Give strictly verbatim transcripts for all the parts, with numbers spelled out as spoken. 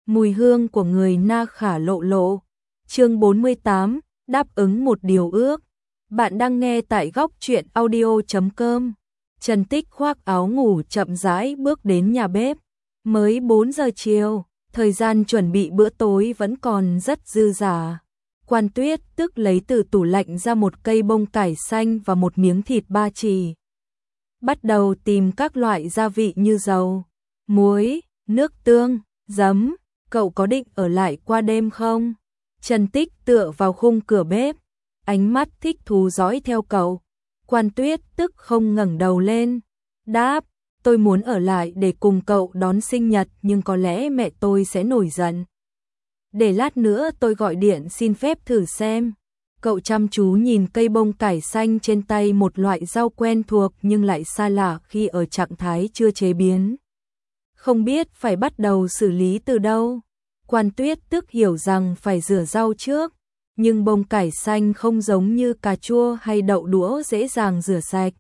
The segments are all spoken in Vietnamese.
Mùi hương của người na khả lộ lộ. Chương bốn mươi tám, đáp ứng một điều ước. Bạn đang nghe tại góc truyện audio chấm com. Trần Tích khoác áo ngủ chậm rãi bước đến nhà bếp. Mới bốn giờ chiều, thời gian chuẩn bị bữa tối vẫn còn rất dư dả. Quan Tuyết tức lấy từ tủ lạnh ra một cây bông cải xanh và một miếng thịt ba chỉ. Bắt đầu tìm các loại gia vị như dầu, muối, nước tương, giấm. Cậu có định ở lại qua đêm không? Trần Tích tựa vào khung cửa bếp, ánh mắt thích thú dõi theo cậu. Quan Tuyết tức không ngẩng đầu lên, đáp, tôi muốn ở lại để cùng cậu đón sinh nhật nhưng có lẽ mẹ tôi sẽ nổi giận. Để lát nữa tôi gọi điện xin phép thử xem. Cậu chăm chú nhìn cây bông cải xanh trên tay, một loại rau quen thuộc nhưng lại xa lạ khi ở trạng thái chưa chế biến. Không biết phải bắt đầu xử lý từ đâu. Quan Tuyết tức hiểu rằng phải rửa rau trước, nhưng bông cải xanh không giống như cà chua hay đậu đũa dễ dàng rửa sạch.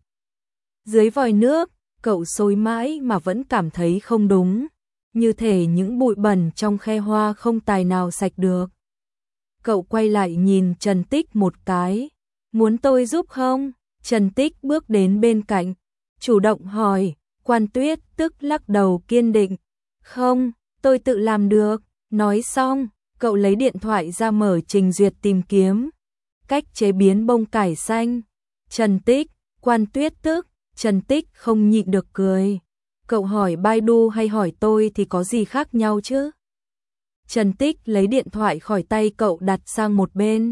Dưới vòi nước, cậu xối mãi mà vẫn cảm thấy không đúng, như thể những bụi bẩn trong khe hoa không tài nào sạch được. Cậu quay lại nhìn Trần Tích một cái, muốn tôi giúp không? Trần Tích bước đến bên cạnh, chủ động hỏi. Quan Tuyết tức lắc đầu kiên định, không, tôi tự làm được. Nói xong, cậu lấy điện thoại ra mở trình duyệt tìm kiếm cách chế biến bông cải xanh. Trần Tích, Quan Tuyết tức, Trần Tích không nhịn được cười. Cậu hỏi Baidu hay hỏi tôi thì có gì khác nhau chứ? Trần Tích lấy điện thoại khỏi tay cậu đặt sang một bên.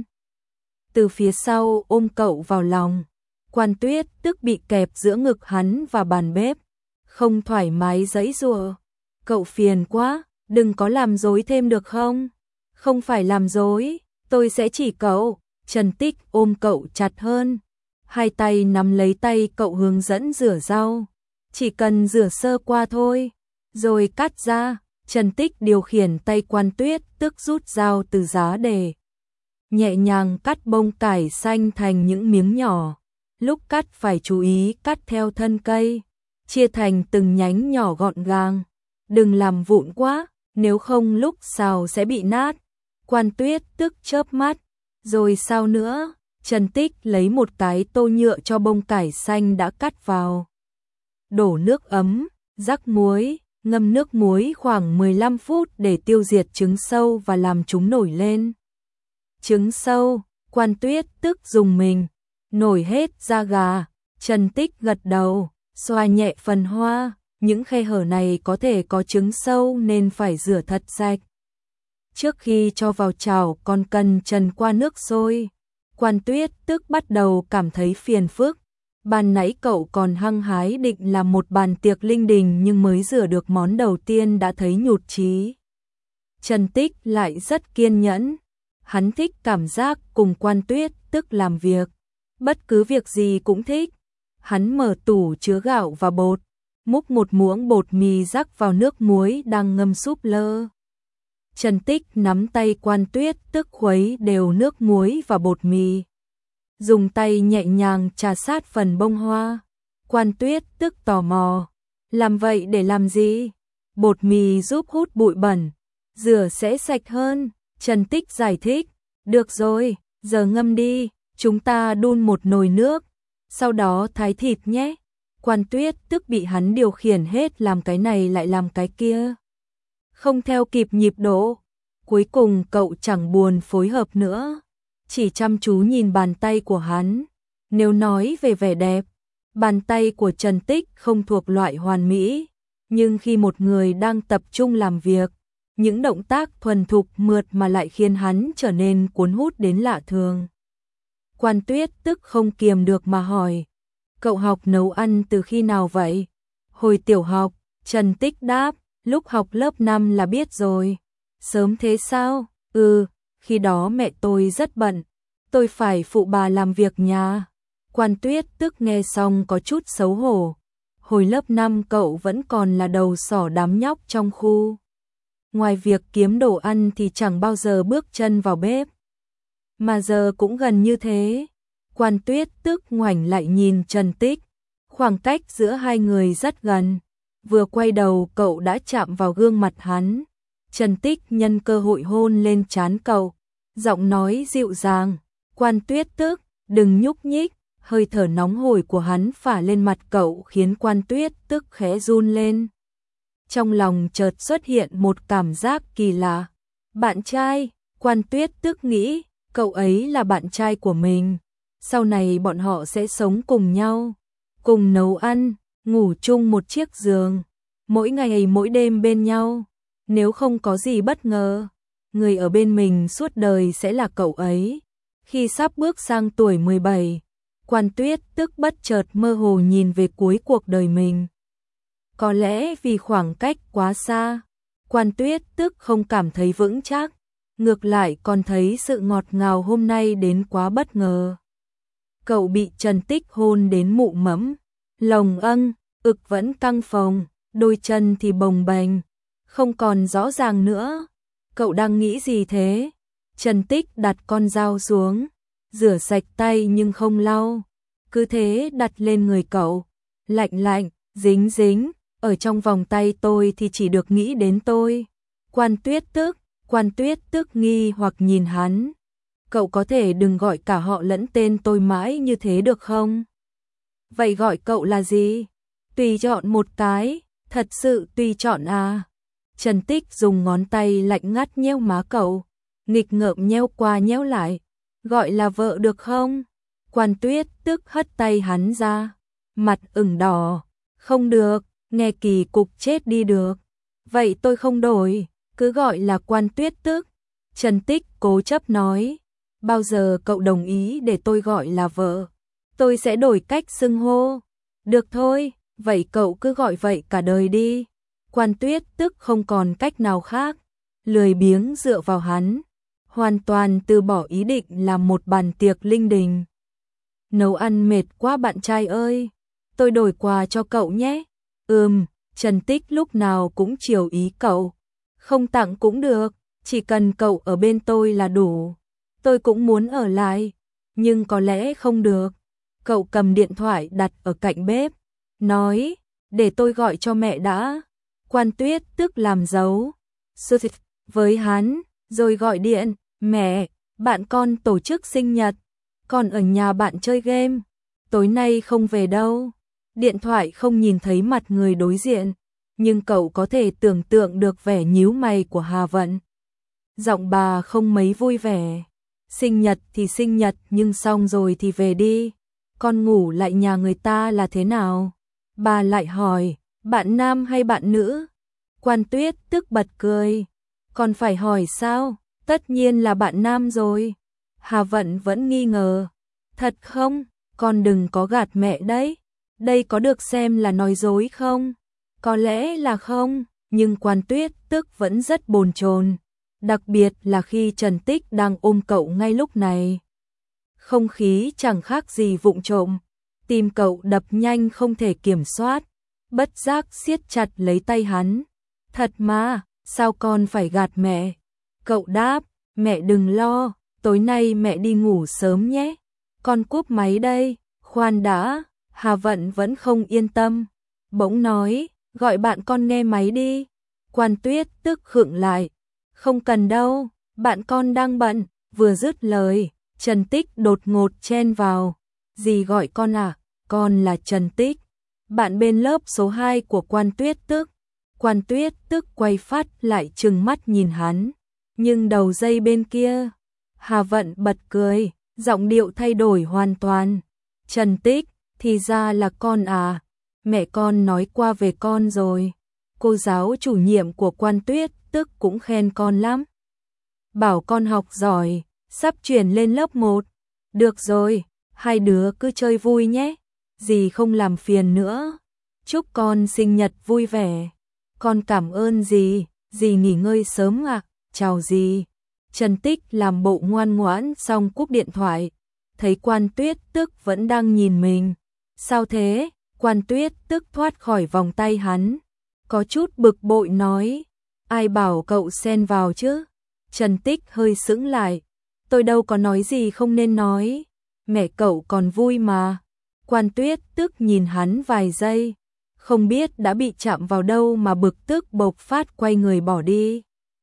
Từ phía sau ôm cậu vào lòng. Quan Tuyết tức bị kẹp giữa ngực hắn và bàn bếp, không thoải mái giãy giụa. Cậu phiền quá, đừng có làm dối thêm được không? Không phải làm dối, tôi sẽ chỉ cậu. Trần Tích ôm cậu chặt hơn, hai tay nắm lấy tay cậu hướng dẫn rửa rau. Chỉ cần rửa sơ qua thôi, rồi cắt ra. Trần Tích điều khiển tay Quan Tuyết tức rút dao từ giá để nhẹ nhàng cắt bông cải xanh thành những miếng nhỏ. Lúc cắt phải chú ý cắt theo thân cây, chia thành từng nhánh nhỏ gọn gàng. Đừng làm vụn quá, nếu không lúc xào sẽ bị nát. Quan Tuyết tức chớp mắt, rồi sao nữa? Trần Tích lấy một cái tô nhựa cho bông cải xanh đã cắt vào. Đổ nước ấm, rắc muối, ngâm nước muối khoảng mười lăm phút để tiêu diệt trứng sâu và làm chúng nổi lên. Trứng sâu, Quan Tuyết tức dùng mình, nổi hết da gà. Trần Tích gật đầu, xoa nhẹ phần hoa. Những khe hở này có thể có trứng sâu nên phải rửa thật sạch. Trước khi cho vào chảo còn cần trần qua nước sôi. Quan Tuyết tức bắt đầu cảm thấy phiền phức. Ban nãy cậu còn hăng hái định làm một bàn tiệc linh đình nhưng mới rửa được món đầu tiên đã thấy nhụt chí. Trần Tích lại rất kiên nhẫn. Hắn thích cảm giác cùng Quan Tuyết tức làm việc. Bất cứ việc gì cũng thích. Hắn mở tủ chứa gạo và bột, múc một muỗng bột mì rắc vào nước muối đang ngâm súp lơ. Trần Tích nắm tay Quan Tuyết tức khuấy đều nước muối và bột mì, dùng tay nhẹ nhàng chà sát phần bông hoa. Quan Tuyết tức tò mò, làm vậy để làm gì? Bột mì giúp hút bụi bẩn, rửa sẽ sạch hơn. Trần Tích giải thích, được rồi, giờ ngâm đi, chúng ta đun một nồi nước, sau đó thái thịt nhé. Quan Tuyết tức bị hắn điều khiển hết làm cái này lại làm cái kia, không theo kịp nhịp độ. Cuối cùng cậu chẳng buồn phối hợp nữa, chỉ chăm chú nhìn bàn tay của hắn. Nếu nói về vẻ đẹp, bàn tay của Trần Tích không thuộc loại hoàn mỹ, nhưng khi một người đang tập trung làm việc, những động tác thuần thục mượt mà lại khiến hắn trở nên cuốn hút đến lạ thường. Quan Tuyết tức không kiềm được mà hỏi, cậu học nấu ăn từ khi nào vậy? Hồi tiểu học. Trần Tích đáp, lúc học lớp năm là biết rồi. Sớm thế sao? Ừ, khi đó mẹ tôi rất bận, tôi phải phụ bà làm việc nhà. Quan Tuyết tức nghe xong có chút xấu hổ. Hồi lớp năm cậu vẫn còn là đầu sỏ đám nhóc trong khu. Ngoài việc kiếm đồ ăn thì chẳng bao giờ bước chân vào bếp. Mà giờ cũng gần như thế. Quan Tuyết tức ngoảnh lại nhìn Trần Tích. Khoảng cách giữa hai người rất gần. Vừa quay đầu cậu đã chạm vào gương mặt hắn. Trần Tích nhân cơ hội hôn lên trán cậu, giọng nói dịu dàng, Quan Tuyết Tức, đừng nhúc nhích, hơi thở nóng hổi của hắn phả lên mặt cậu khiến Quan Tuyết Tức khẽ run lên. Trong lòng chợt xuất hiện một cảm giác kỳ lạ. Bạn trai, Quan Tuyết Tức nghĩ, cậu ấy là bạn trai của mình. Sau này bọn họ sẽ sống cùng nhau, cùng nấu ăn, ngủ chung một chiếc giường, mỗi ngày mỗi đêm bên nhau. Nếu không có gì bất ngờ, người ở bên mình suốt đời sẽ là cậu ấy. Khi sắp bước sang tuổi mười bảy, Quan Tuyết Tức bất chợt mơ hồ nhìn về cuối cuộc đời mình. Có lẽ vì khoảng cách quá xa, Quan Tuyết Tức không cảm thấy vững chắc, ngược lại còn thấy sự ngọt ngào hôm nay đến quá bất ngờ. Cậu bị Trần Tích hôn đến mụ mẫm, lồng âng, ực vẫn căng phồng, đôi chân thì bồng bềnh, không còn rõ ràng nữa. Cậu đang nghĩ gì thế? Trần Tích đặt con dao xuống, rửa sạch tay nhưng không lau, cứ thế đặt lên người cậu. Lạnh lạnh, dính dính, ở trong vòng tay tôi thì chỉ được nghĩ đến tôi. Quan Tuyết Tức, Quan Tuyết Tức nghi hoặc nhìn hắn. Cậu có thể đừng gọi cả họ lẫn tên tôi mãi như thế được không? Vậy gọi cậu là gì? Tùy chọn một cái, thật sự tùy chọn à? Trần Tích dùng ngón tay lạnh ngắt nhéo má cậu, nghịch ngợm nhéo qua nhéo lại. Gọi là vợ được không? Quan Tuyết Tức hất tay hắn ra, mặt ửng đỏ. Không được, nghe kỳ cục chết đi được. Vậy tôi không đổi, cứ gọi là Quan Tuyết Tức. Trần Tích cố chấp nói, bao giờ cậu đồng ý để tôi gọi là vợ, tôi sẽ đổi cách xưng hô. Được thôi, vậy cậu cứ gọi vậy cả đời đi. Quan Tuyết Tức không còn cách nào khác, lười biếng dựa vào hắn, hoàn toàn từ bỏ ý định làm một bàn tiệc linh đình. Nấu ăn mệt quá bạn trai ơi, tôi đổi quà cho cậu nhé. Ừm, Trần Tích lúc nào cũng chiều ý cậu. Không tặng cũng được, chỉ cần cậu ở bên tôi là đủ. Tôi cũng muốn ở lại, nhưng có lẽ không được. Cậu cầm điện thoại đặt ở cạnh bếp, nói, để tôi gọi cho mẹ đã. Quan Tuyết Tức làm dấu với hắn, rồi gọi điện, mẹ, bạn con tổ chức sinh nhật, con ở nhà bạn chơi game, tối nay không về đâu. Điện thoại không nhìn thấy mặt người đối diện, nhưng cậu có thể tưởng tượng được vẻ nhíu mày của Hà Vận. Giọng bà không mấy vui vẻ. Sinh nhật thì sinh nhật nhưng xong rồi thì về đi. Con ngủ lại nhà người ta là thế nào? Bà lại hỏi, bạn nam hay bạn nữ? Quan Tuyết Tức bật cười. Còn phải hỏi sao? Tất nhiên là bạn nam rồi. Hà Vận vẫn nghi ngờ. Thật không? Con đừng có gạt mẹ đấy. Đây có được xem là nói dối không? Có lẽ là không, nhưng Quan Tuyết Tức vẫn rất bồn chồn, đặc biệt là khi Trần Tích đang ôm cậu ngay lúc này. Không khí chẳng khác gì vụng trộm, tim cậu đập nhanh không thể kiểm soát, bất giác siết chặt lấy tay hắn. Thật mà, sao con phải gạt mẹ? Cậu đáp, mẹ đừng lo, tối nay mẹ đi ngủ sớm nhé. Con cúp máy đây. Khoan đã. Hà Vận vẫn không yên tâm, bỗng nói, gọi bạn con nghe máy đi. Quan Tuyết Tức khựng lại, không cần đâu, bạn con đang bận. Vừa dứt lời, Trần Tích đột ngột chen vào, gì gọi con à? Con là Trần Tích, bạn bên lớp số hai của Quan Tuyết Tức. Quan Tuyết Tức quay phát lại trừng mắt nhìn hắn, nhưng đầu dây bên kia, Hà Vận bật cười, giọng điệu thay đổi hoàn toàn. Trần Tích, thì ra là con à, mẹ con nói qua về con rồi. Cô giáo chủ nhiệm của Quan Tuyết Tức cũng khen con lắm. Bảo con học giỏi, sắp chuyển lên lớp một. Được rồi, hai đứa cứ chơi vui nhé, dì không làm phiền nữa. Chúc con sinh nhật vui vẻ. Con cảm ơn dì, dì nghỉ ngơi sớm ạ, à. Chào dì. Trần Tích làm bộ ngoan ngoãn xong cúp điện thoại, thấy Quan Tuyết Tức vẫn đang nhìn mình. Sao thế? Quan Tuyết Tức thoát khỏi vòng tay hắn, có chút bực bội nói, ai bảo cậu xen vào chứ? Trần Tích hơi sững lại, tôi đâu có nói gì không nên nói, mẹ cậu còn vui mà. Quan Tuyết Tức nhìn hắn vài giây, không biết đã bị chạm vào đâu mà bực tức bộc phát quay người bỏ đi.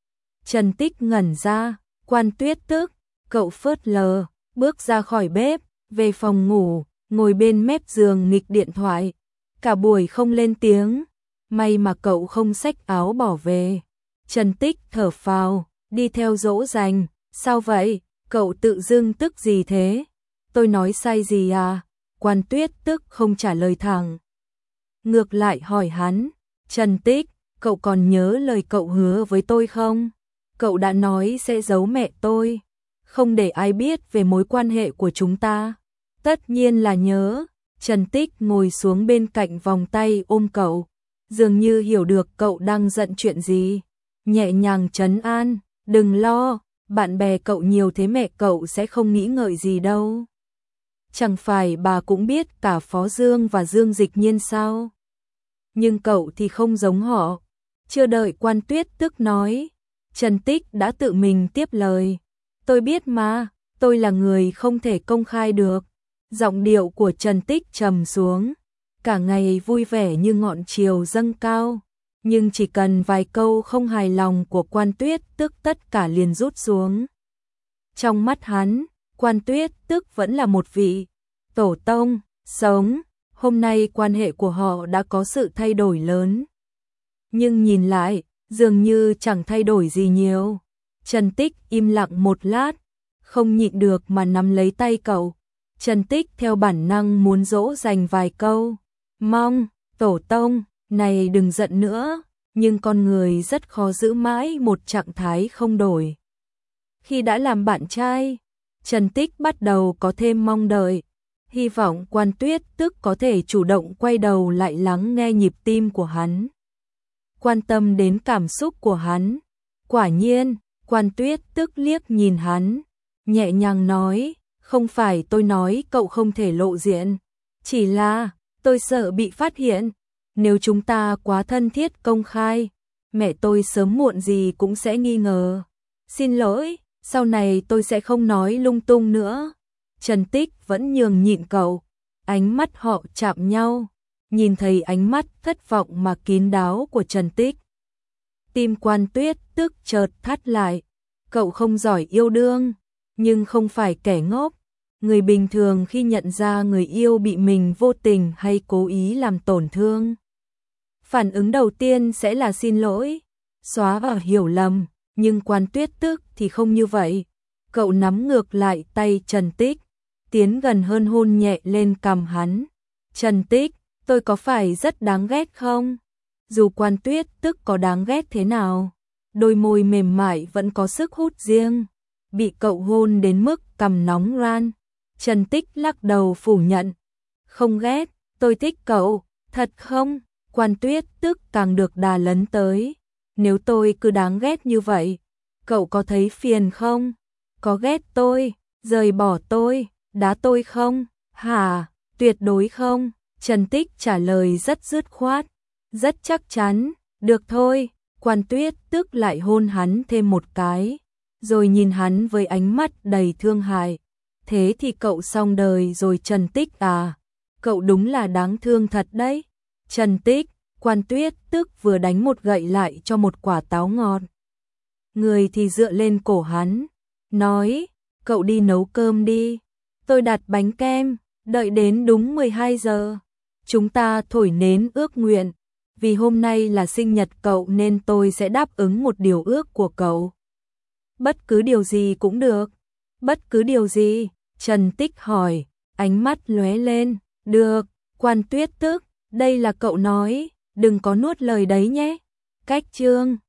Trần Tích ngẩn ra, Quan Tuyết tức, cậu phớt lờ, bước ra khỏi bếp, về phòng ngủ, ngồi bên mép giường nghịch điện thoại. Cả buổi không lên tiếng, may mà cậu không xách áo bỏ về. Trần Tích thở phào, đi theo dỗ dành, sao vậy, cậu tự dưng tức gì thế? Tôi nói sai gì à? Quan Tuyết tức không trả lời thẳng. Ngược lại hỏi hắn, Trần Tích, cậu còn nhớ lời cậu hứa với tôi không? Cậu đã nói sẽ giấu mẹ tôi, không để ai biết về mối quan hệ của chúng ta. Tất nhiên là nhớ. Trần Tích ngồi xuống bên cạnh vòng tay ôm cậu, dường như hiểu được cậu đang giận chuyện gì. Nhẹ nhàng trấn an, đừng lo, bạn bè cậu nhiều thế mẹ cậu sẽ không nghĩ ngợi gì đâu. Chẳng phải bà cũng biết cả Phó Dương và Dương Dịch Nhiên sao? Nhưng cậu thì không giống họ. Chưa đợi Quan Tuyết tức nói, Trần Tích đã tự mình tiếp lời. Tôi biết mà, tôi là người không thể công khai được. Giọng điệu của Trần Tích trầm xuống, cả ngày vui vẻ như ngọn chiều dâng cao, nhưng chỉ cần vài câu không hài lòng của Quan Tuyết tức tất cả liền rút xuống. Trong mắt hắn, Quan Tuyết tức vẫn là một vị tổ tông sống, hôm nay quan hệ của họ đã có sự thay đổi lớn. Nhưng nhìn lại, dường như chẳng thay đổi gì nhiều. Trần Tích im lặng một lát, không nhịn được mà nắm lấy tay cậu. Trần Tích theo bản năng muốn dỗ dành vài câu, mong, tổ tông, này đừng giận nữa, nhưng con người rất khó giữ mãi một trạng thái không đổi. Khi đã làm bạn trai, Trần Tích bắt đầu có thêm mong đợi, hy vọng Quan Tuyết tức có thể chủ động quay đầu lại lắng nghe nhịp tim của hắn, quan tâm đến cảm xúc của hắn. Quả nhiên, Quan Tuyết tức liếc nhìn hắn, nhẹ nhàng nói, không phải tôi nói cậu không thể lộ diện, chỉ là tôi sợ bị phát hiện. Nếu chúng ta quá thân thiết công khai, mẹ tôi sớm muộn gì cũng sẽ nghi ngờ. Xin lỗi, sau này tôi sẽ không nói lung tung nữa. Trần Tích vẫn nhường nhịn cậu, ánh mắt họ chạm nhau, nhìn thấy ánh mắt thất vọng mà kín đáo của Trần Tích. Tim Quan Tuyết tức chợt thắt lại, cậu không giỏi yêu đương, nhưng không phải kẻ ngốc. Người bình thường khi nhận ra người yêu bị mình vô tình hay cố ý làm tổn thương, phản ứng đầu tiên sẽ là xin lỗi, xóa và hiểu lầm, nhưng Quan Tuyết tức thì không như vậy. Cậu nắm ngược lại tay Trần Tích, tiến gần hơn hôn nhẹ lên cằm hắn. Trần Tích, tôi có phải rất đáng ghét không? Dù Quan Tuyết tức có đáng ghét thế nào, đôi môi mềm mại vẫn có sức hút riêng. Bị cậu hôn đến mức cằm nóng ran, Trần Tích lắc đầu phủ nhận. Không ghét, tôi thích cậu, thật không? Quan Tuyết tức càng được đà lấn tới. Nếu tôi cứ đáng ghét như vậy, cậu có thấy phiền không? Có ghét tôi, rời bỏ tôi, đá tôi không? Hả, tuyệt đối không. Trần Tích trả lời rất dứt khoát, rất chắc chắn. Được thôi. Quan Tuyết tức lại hôn hắn thêm một cái, rồi nhìn hắn với ánh mắt đầy thương hại. Thế thì cậu xong đời rồi Trần Tích à? Cậu đúng là đáng thương thật đấy. Trần Tích, Quan Tuyết tức vừa đánh một gậy lại cho một quả táo ngọt. Người thì dựa lên cổ hắn, nói, cậu đi nấu cơm đi. Tôi đặt bánh kem, đợi đến đúng mười hai giờ. Chúng ta thổi nến ước nguyện. Vì hôm nay là sinh nhật cậu nên tôi sẽ đáp ứng một điều ước của cậu. Bất cứ điều gì cũng được. Bất cứ điều gì? Trần Tích hỏi, ánh mắt lóe lên. Được. Quan Tuyết tức, đây là cậu nói, đừng có nuốt lời đấy nhé. Cách chương